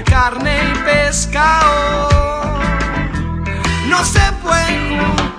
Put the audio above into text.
de carne y pescado no se pueden juntar.